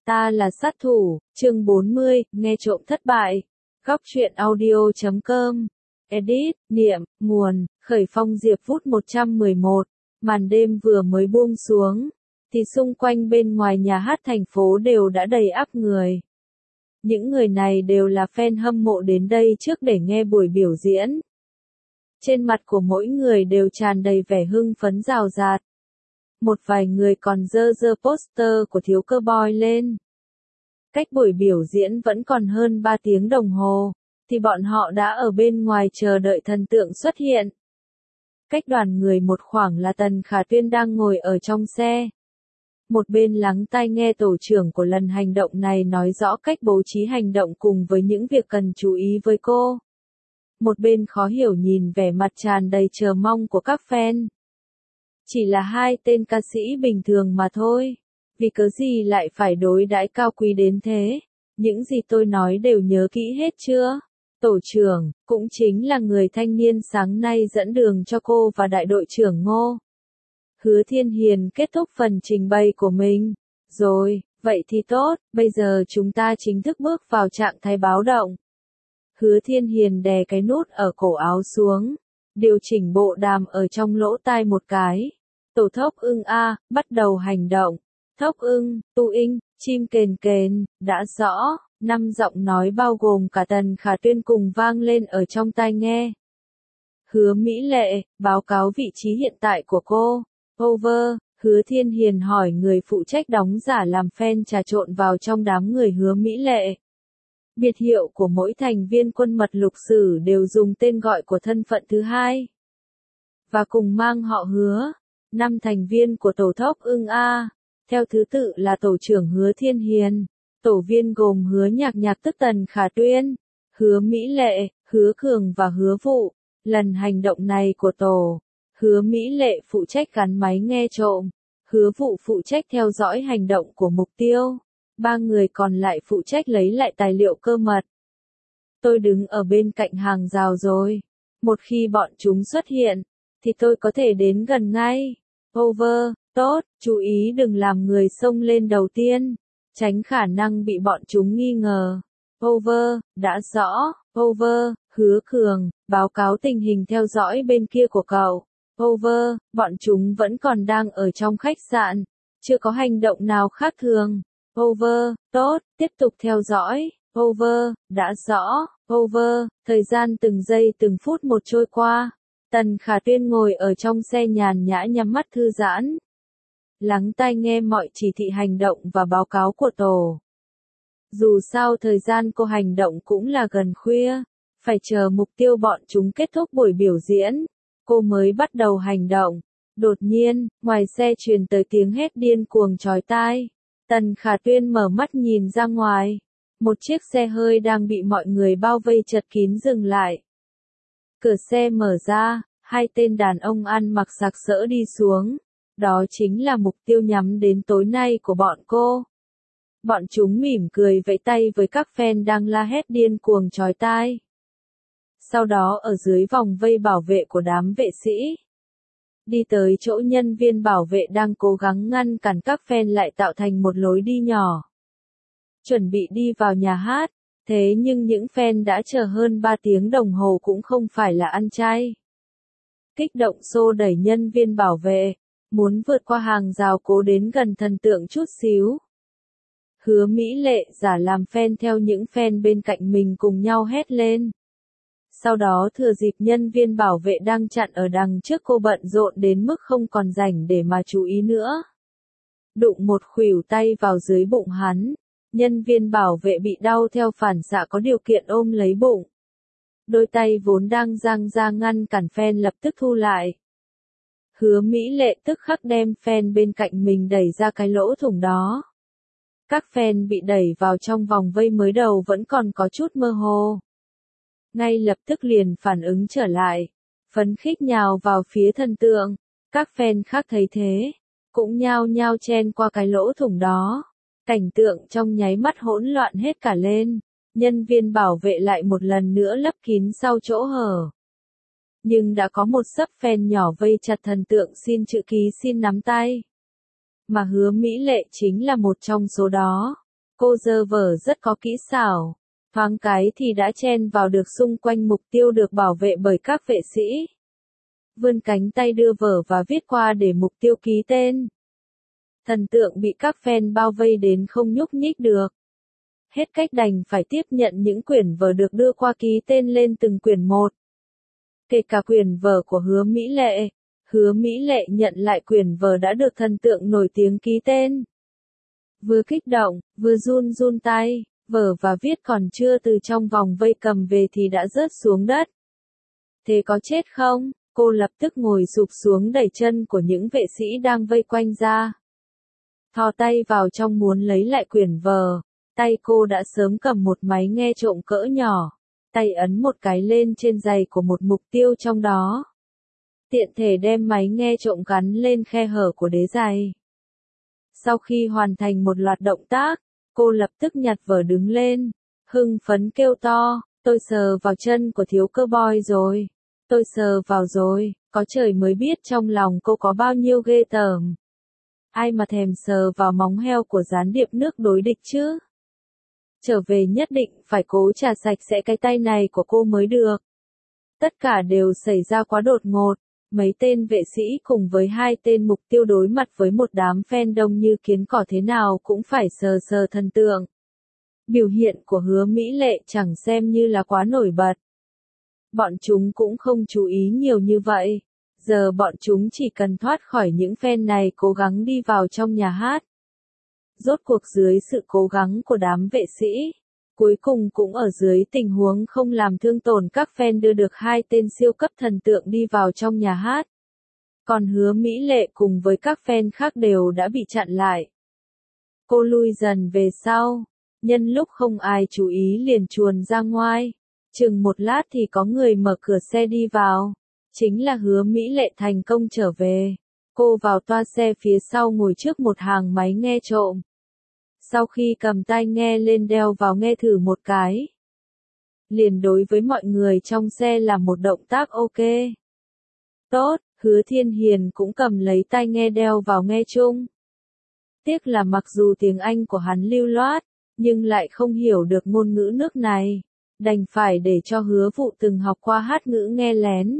Ta là sát thủ, chương 40, nghe trộm thất bại. Góc truyện audio.com. Edit, niệm, nguồn, khởi phong Diệp Vút 111. Màn đêm vừa mới buông xuống, thì xung quanh bên ngoài nhà hát thành phố đều đã đầy ắp người. Những người này đều là fan hâm mộ đến đây trước để nghe buổi biểu diễn. Trên mặt của mỗi người đều tràn đầy vẻ hưng phấn rào rạt. Một vài người còn dơ poster của thiếu cơ boy lên. Cách buổi biểu diễn vẫn còn hơn 3 tiếng đồng hồ, thì bọn họ đã ở bên ngoài chờ đợi thần tượng xuất hiện. Cách đoàn người một khoảng là Tần Khả Tuyên đang ngồi ở trong xe. Một bên lắng tai nghe tổ trưởng của lần hành động này nói rõ cách bố trí hành động cùng với những việc cần chú ý với cô. Một bên khó hiểu nhìn vẻ mặt tràn đầy chờ mong của các fan. Chỉ là hai tên ca sĩ bình thường mà thôi. Vì cớ gì lại phải đối đãi cao quý đến thế? Những gì tôi nói đều nhớ kỹ hết chưa? Tổ trưởng, cũng chính là người thanh niên sáng nay dẫn đường cho cô và đại đội trưởng Ngô. Hứa Thiên Hiền kết thúc phần trình bày của mình. Rồi, vậy thì tốt, bây giờ chúng ta chính thức bước vào trạng thái báo động. Hứa Thiên Hiền đè cái nút ở cổ áo xuống, điều chỉnh bộ đàm ở trong lỗ tai một cái. Tổ Thốc Ưng A, bắt đầu hành động. Thốc Ưng, Tu Inh, Chim Kền Kền, đã rõ, 5 giọng nói bao gồm cả Tần Khả Tuyên cùng vang lên ở trong tai nghe. Hứa Mỹ Lệ, báo cáo vị trí hiện tại của cô. Over, Hứa Thiên Hiền hỏi người phụ trách đóng giả làm fan trà trộn vào trong đám người Hứa Mỹ Lệ. Biệt hiệu của mỗi thành viên quân mật lục sử đều dùng tên gọi của thân phận thứ hai. Và cùng mang họ Hứa. 5 thành viên của tổ Thốc Ưng A. Theo thứ tự là tổ trưởng Hứa Thiên Hiền, tổ viên gồm Hứa Nhạc tức Tần Khả Tuyên, Hứa Mỹ Lệ, Hứa Cường và Hứa Vụ. Lần hành động này của tổ, Hứa Mỹ Lệ phụ trách gắn máy nghe trộm, Hứa Vụ phụ trách theo dõi hành động của mục tiêu, 3 người còn lại phụ trách lấy lại tài liệu cơ mật. Tôi đứng ở bên cạnh hàng rào rồi. Một khi bọn chúng xuất hiện, thì tôi có thể đến gần ngay. Over, tốt, chú ý đừng làm người xông lên đầu tiên, tránh khả năng bị bọn chúng nghi ngờ. Over, đã rõ. Over, Hứa Cường, báo cáo tình hình theo dõi bên kia của cậu. Over, bọn chúng vẫn còn đang ở trong khách sạn, chưa có hành động nào khác thường. Over, tốt, tiếp tục theo dõi. Over, đã rõ. Over, thời gian từng giây từng phút một trôi qua. Tần Khả Tuyên ngồi ở trong xe nhàn nhã nhắm mắt thư giãn. Lắng tai nghe mọi chỉ thị hành động và báo cáo của tổ. Dù sao thời gian cô hành động cũng là gần khuya, phải chờ mục tiêu bọn chúng kết thúc buổi biểu diễn, cô mới bắt đầu hành động. Đột nhiên, ngoài xe truyền tới tiếng hét điên cuồng chói tai. Tần Khả Tuyên mở mắt nhìn ra ngoài. Một chiếc xe hơi đang bị mọi người bao vây chật kín dừng lại. Cửa xe mở ra, hai tên đàn ông ăn mặc sặc sỡ đi xuống. Đó chính là mục tiêu nhắm đến tối nay của bọn cô. Bọn chúng mỉm cười vẫy tay với các fan đang la hét điên cuồng chói tai. Sau đó ở dưới vòng vây bảo vệ của đám vệ sĩ, đi tới chỗ nhân viên bảo vệ đang cố gắng ngăn cản các fan lại tạo thành một lối đi nhỏ. Chuẩn bị đi vào nhà hát, thế nhưng những fan đã chờ hơn 3 tiếng đồng hồ cũng không phải là ăn chay. Kích động xô đẩy nhân viên bảo vệ, muốn vượt qua hàng rào cố đến gần thần tượng chút xíu. Hứa Mỹ Lệ giả làm fan theo những fan bên cạnh mình cùng nhau hét lên. Sau đó thừa dịp nhân viên bảo vệ đang chặn ở đằng trước cô bận rộn đến mức không còn rảnh để mà chú ý nữa. Đụng một khuỷu tay vào dưới bụng hắn, nhân viên bảo vệ bị đau theo phản xạ có điều kiện ôm lấy bụng. Đôi tay vốn đang dang ra ngăn cản fan lập tức thu lại. Hứa Mỹ Lệ tức khắc đem fan bên cạnh mình đẩy ra cái lỗ thủng đó. Các fan bị đẩy vào trong vòng vây mới đầu vẫn còn có chút mơ hồ. Ngay lập tức liền phản ứng trở lại, phấn khích nhào vào phía thần tượng. Các fan khác thấy thế, cũng nhao nhao chen qua cái lỗ thủng đó. Cảnh tượng trong nháy mắt hỗn loạn hết cả lên. Nhân viên bảo vệ lại một lần nữa lấp kín sau chỗ hở. Nhưng đã có một xấp fan nhỏ vây chặt thần tượng xin chữ ký xin nắm tay. Mà Hứa Mỹ Lệ chính là một trong số đó. Cô giơ vở rất có kỹ xảo, thoáng cái thì đã chen vào được xung quanh mục tiêu được bảo vệ bởi các vệ sĩ. Vươn cánh tay đưa vở và viết qua để mục tiêu ký tên. Thần tượng bị các fan bao vây đến không nhúc nhích được. Hết cách đành phải tiếp nhận những quyển vở được đưa qua ký tên lên từng quyển một. Kể cả quyển vở của Hứa Mỹ Lệ. Hứa Mỹ Lệ nhận lại quyển vở đã được thần tượng nổi tiếng ký tên. Vừa kích động, vừa run run tay, vở và viết còn chưa từ trong vòng vây cầm về thì đã rớt xuống đất. Thế có chết không? Cô lập tức ngồi sụp xuống đẩy chân của những vệ sĩ đang vây quanh ra. Thò tay vào trong muốn lấy lại quyển vở, tay cô đã sớm cầm một máy nghe trộm cỡ nhỏ, tay ấn một cái lên trên giày của một mục tiêu trong đó. Tiện thể đem máy nghe trộm gắn lên khe hở của đế giày. Sau khi hoàn thành một loạt động tác, cô lập tức nhặt vở đứng lên, hưng phấn kêu to, tôi sờ vào chân của thiếu cơ boy rồi. Tôi sờ vào rồi, có trời mới biết trong lòng cô có bao nhiêu ghê tởm. Ai mà thèm sờ vào móng heo của gián điệp nước đối địch chứ? Trở về nhất định phải cố chà sạch sẽ cái tay này của cô mới được. Tất cả đều xảy ra quá đột ngột. Mấy tên vệ sĩ cùng với hai tên mục tiêu đối mặt với một đám fan đông như kiến cỏ thế nào cũng phải sờ sờ thần tượng. Biểu hiện của Hứa Mỹ Lệ chẳng xem như là quá nổi bật. Bọn chúng cũng không chú ý nhiều như vậy. Giờ bọn chúng chỉ cần thoát khỏi những fan này cố gắng đi vào trong nhà hát. Rốt cuộc dưới sự cố gắng của đám vệ sĩ, cuối cùng cũng ở dưới tình huống không làm thương tổn các fan đưa được hai tên siêu cấp thần tượng đi vào trong nhà hát. Còn Hứa Mỹ Lệ cùng với các fan khác đều đã bị chặn lại. Cô lui dần về sau, nhân lúc không ai chú ý liền chuồn ra ngoài. Chừng một lát thì có người mở cửa xe đi vào. Chính là Hứa Mỹ Lệ thành công trở về. Cô vào toa xe phía sau ngồi trước một hàng máy nghe trộm. Sau khi cầm tai nghe lên đeo vào nghe thử một cái, liền đối với mọi người trong xe làm một động tác ok. Tốt, Hứa Thiên Hiền cũng cầm lấy tai nghe đeo vào nghe chung. Tiếc là mặc dù tiếng Anh của hắn lưu loát, nhưng lại không hiểu được ngôn ngữ nước này. Đành phải để cho Hứa Vụ từng học qua hát ngữ nghe lén.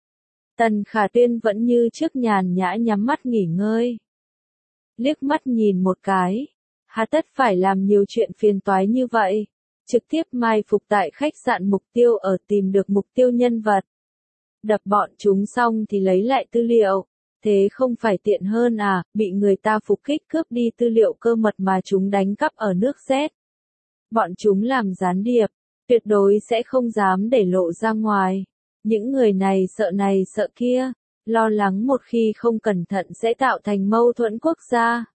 Tần Khả Tuyên vẫn như trước nhàn nhã nhắm mắt nghỉ ngơi. Liếc mắt nhìn một cái. Hà tất phải làm nhiều chuyện phiền toái như vậy. Trực tiếp mai phục tại khách sạn mục tiêu ở tìm được mục tiêu nhân vật. Đập bọn chúng xong thì lấy lại tư liệu. Thế không phải tiện hơn à, bị người ta phục kích cướp đi tư liệu cơ mật mà chúng đánh cắp ở nước Z. Bọn chúng làm gián điệp, tuyệt đối sẽ không dám để lộ ra ngoài. Những người này sợ kia, lo lắng một khi không cẩn thận sẽ tạo thành mâu thuẫn quốc gia.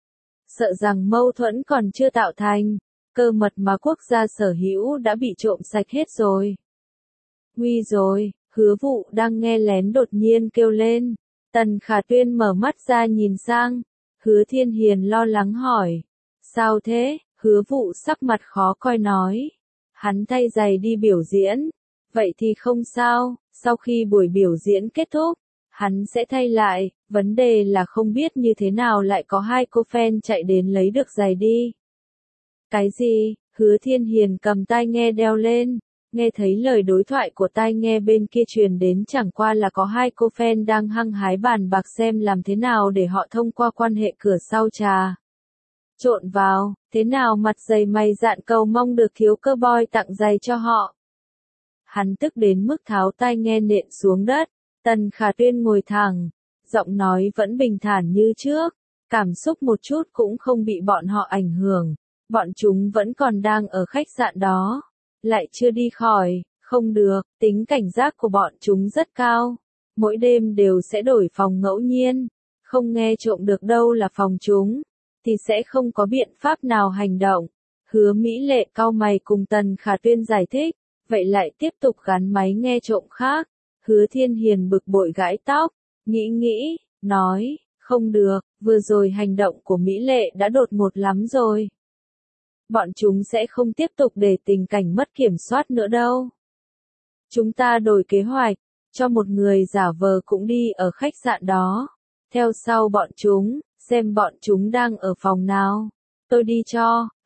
Sợ rằng mâu thuẫn còn chưa tạo thành, cơ mật mà quốc gia sở hữu đã bị trộm sạch hết rồi. Nguy rồi, Hứa Vụ đang nghe lén đột nhiên kêu lên. Tần Khả Tuyên mở mắt ra nhìn sang. Hứa Thiên Hiền lo lắng hỏi. Sao thế? Hứa Vụ sắc mặt khó coi nói. Hắn thay giày đi biểu diễn. Vậy thì không sao, sau khi buổi biểu diễn kết thúc, hắn sẽ thay lại, vấn đề là không biết như thế nào lại có hai cô fan chạy đến lấy được giày đi. Cái gì? Hứa Thiên Hiền cầm tai nghe đeo lên, nghe thấy lời đối thoại của tai nghe bên kia truyền đến chẳng qua là có hai cô fan đang hăng hái bàn bạc xem làm thế nào để họ thông qua quan hệ cửa sau trà. Trộn vào, thế nào mặt dày mày dạn cầu mong được thiếu cơ boy tặng giày cho họ. Hắn tức đến mức tháo tai nghe nện xuống đất. Tần Khả Tuyên ngồi thẳng, giọng nói vẫn bình thản như trước, cảm xúc một chút cũng không bị bọn họ ảnh hưởng. Bọn chúng vẫn còn đang ở khách sạn đó, lại chưa đi khỏi, không được, tính cảnh giác của bọn chúng rất cao. Mỗi đêm đều sẽ đổi phòng ngẫu nhiên, không nghe trộm được đâu là phòng chúng, thì sẽ không có biện pháp nào hành động. Hứa Mỹ Lệ cau mày cùng Tần Khả Tuyên giải thích, vậy lại tiếp tục gắn máy nghe trộm khác. Hứa Thiên Hiền bực bội gãi tóc, nghĩ, nói, không được, vừa rồi hành động của Mỹ Lệ đã đột ngột lắm rồi. Bọn chúng sẽ không tiếp tục để tình cảnh mất kiểm soát nữa đâu. Chúng ta đổi kế hoạch, cho một người giả vờ cũng đi ở khách sạn đó. Theo sau bọn chúng, xem bọn chúng đang ở phòng nào. Tôi đi cho,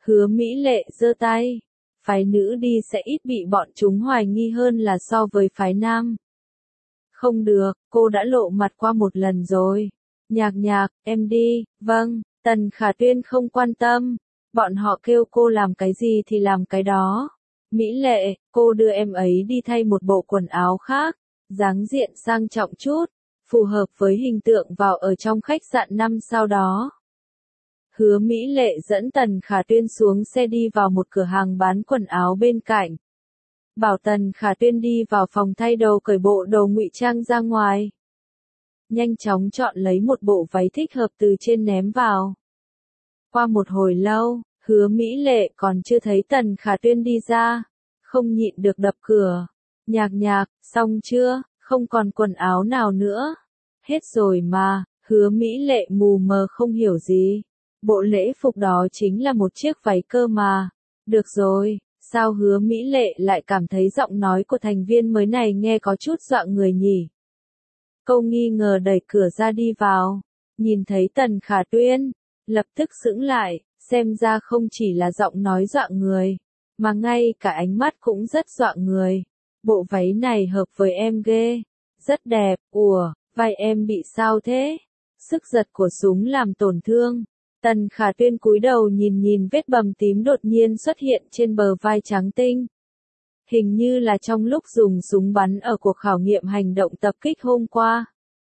Hứa Mỹ Lệ giơ tay. Phái nữ đi sẽ ít bị bọn chúng hoài nghi hơn là so với phái nam. Không được, cô đã lộ mặt qua một lần rồi. Nhạc nhạc, em đi, vâng, Tần Khả Tuyên không quan tâm. Bọn họ kêu cô làm cái gì thì làm cái đó. Mỹ Lệ, cô đưa em ấy đi thay một bộ quần áo khác, dáng diện sang trọng chút, phù hợp với hình tượng vào ở trong khách sạn 5 sao đó. Hứa Mỹ Lệ dẫn Tần Khả Tuyên xuống xe đi vào một cửa hàng bán quần áo bên cạnh. Bảo Tần Khả Tuyên đi vào phòng thay đồ cởi bộ đồ ngụy trang ra ngoài. Nhanh chóng chọn lấy một bộ váy thích hợp từ trên ném vào. Qua một hồi lâu, Hứa Mỹ Lệ còn chưa thấy Tần Khả Tuyên đi ra, không nhịn được đập cửa. Nhạc nhạc, xong chưa, không còn quần áo nào nữa. Hết rồi mà, Hứa Mỹ Lệ mù mờ không hiểu gì. Bộ lễ phục đó chính là một chiếc váy cơ mà. Được rồi, sao Hứa Mỹ Lệ lại cảm thấy giọng nói của thành viên mới này nghe có chút dọa người nhỉ? Câu nghi ngờ đẩy cửa ra đi vào, nhìn thấy Tần Khả Tuyên, lập tức sững lại, xem ra không chỉ là giọng nói dọa người, mà ngay cả ánh mắt cũng rất dọa người. Bộ váy này hợp với em ghê, rất đẹp. Ủa, vai em bị sao thế? Sức giật của súng làm tổn thương. Tần Khả Tuyên cúi đầu nhìn vết bầm tím đột nhiên xuất hiện trên bờ vai trắng tinh. Hình như là trong lúc dùng súng bắn ở cuộc khảo nghiệm hành động tập kích hôm qua.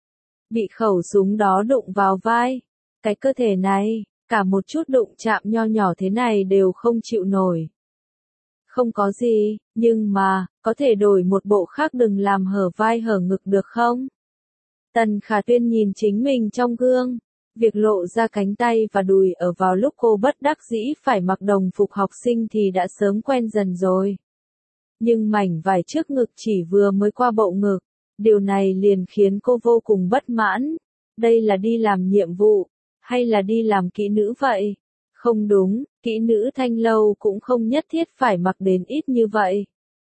Bị khẩu súng đó đụng vào vai. Cái cơ thể này, cả một chút đụng chạm nho nhỏ thế này đều không chịu nổi. Không có gì, nhưng mà, có thể đổi một bộ khác đừng làm hở vai hở ngực được không? Tần Khả Tuyên nhìn chính mình trong gương. Việc lộ ra cánh tay và đùi ở vào lúc cô bất đắc dĩ phải mặc đồng phục học sinh thì đã sớm quen dần rồi. Nhưng mảnh vải trước ngực chỉ vừa mới qua bộ ngực, điều này liền khiến cô vô cùng bất mãn. Đây là đi làm nhiệm vụ, hay là đi làm kỹ nữ vậy? Không đúng, kỹ nữ thanh lâu cũng không nhất thiết phải mặc đến ít như vậy.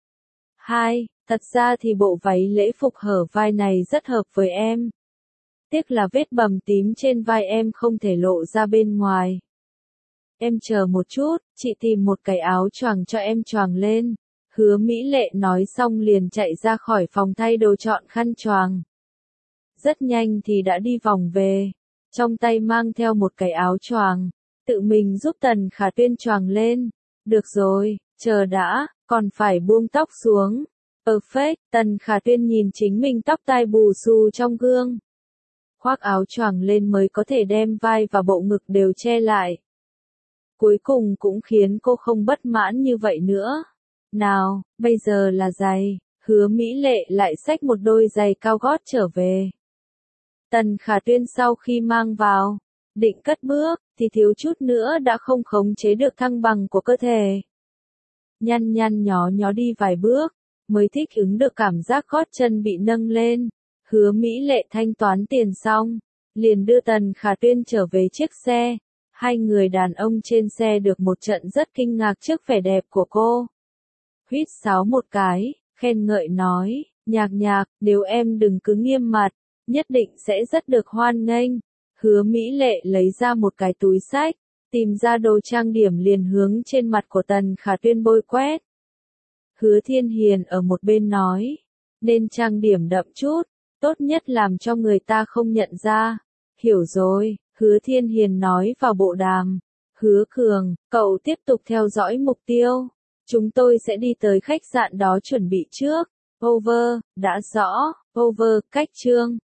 Thật ra thì bộ váy lễ phục hở vai này rất hợp với em. Tiếc là vết bầm tím trên vai em không thể lộ ra bên ngoài. Em chờ một chút, chị tìm một cái áo choàng cho em choàng lên. Hứa Mỹ Lệ nói xong liền chạy ra khỏi phòng thay đồ chọn khăn choàng. Rất nhanh thì đã đi vòng về, trong tay mang theo một cái áo choàng, tự mình giúp Tần Khả Tuyên choàng lên. Được rồi, chờ đã, còn phải buông tóc xuống. Perfect, Tần Khả Tuyên nhìn chính mình tóc tai bù xù trong gương. Khoác áo choàng lên mới có thể đem vai và bộ ngực đều che lại. Cuối cùng cũng khiến cô không bất mãn như vậy nữa. Nào, bây giờ là giày. Hứa Mỹ Lệ lại xách một đôi giày cao gót trở về. Tần Khả Tuyên sau khi mang vào, định cất bước, thì thiếu chút nữa đã không khống chế được thăng bằng của cơ thể. Nhăn nhó đi vài bước, mới thích ứng được cảm giác gót chân bị nâng lên. Hứa Mỹ Lệ thanh toán tiền xong, liền đưa Tần Khả Tuyên trở về chiếc xe. Hai người đàn ông trên xe được một trận rất kinh ngạc trước vẻ đẹp của cô. Huýt sáo một cái, khen ngợi nói, nhạc nhạc, nếu em đừng cứ nghiêm mặt, nhất định sẽ rất được hoan nghênh. Hứa Mỹ Lệ lấy ra một cái túi xách, tìm ra đồ trang điểm liền hướng trên mặt của Tần Khả Tuyên bôi quét. Hứa Thiên Hiền ở một bên nói, nên trang điểm đậm chút, tốt nhất làm cho người ta không nhận ra. Hiểu rồi, Hứa Thiên Hiền nói vào bộ đàm. Hứa Cường, cậu tiếp tục theo dõi mục tiêu. Chúng tôi sẽ đi tới khách sạn đó chuẩn bị trước. Over, đã rõ. Over, cách chương.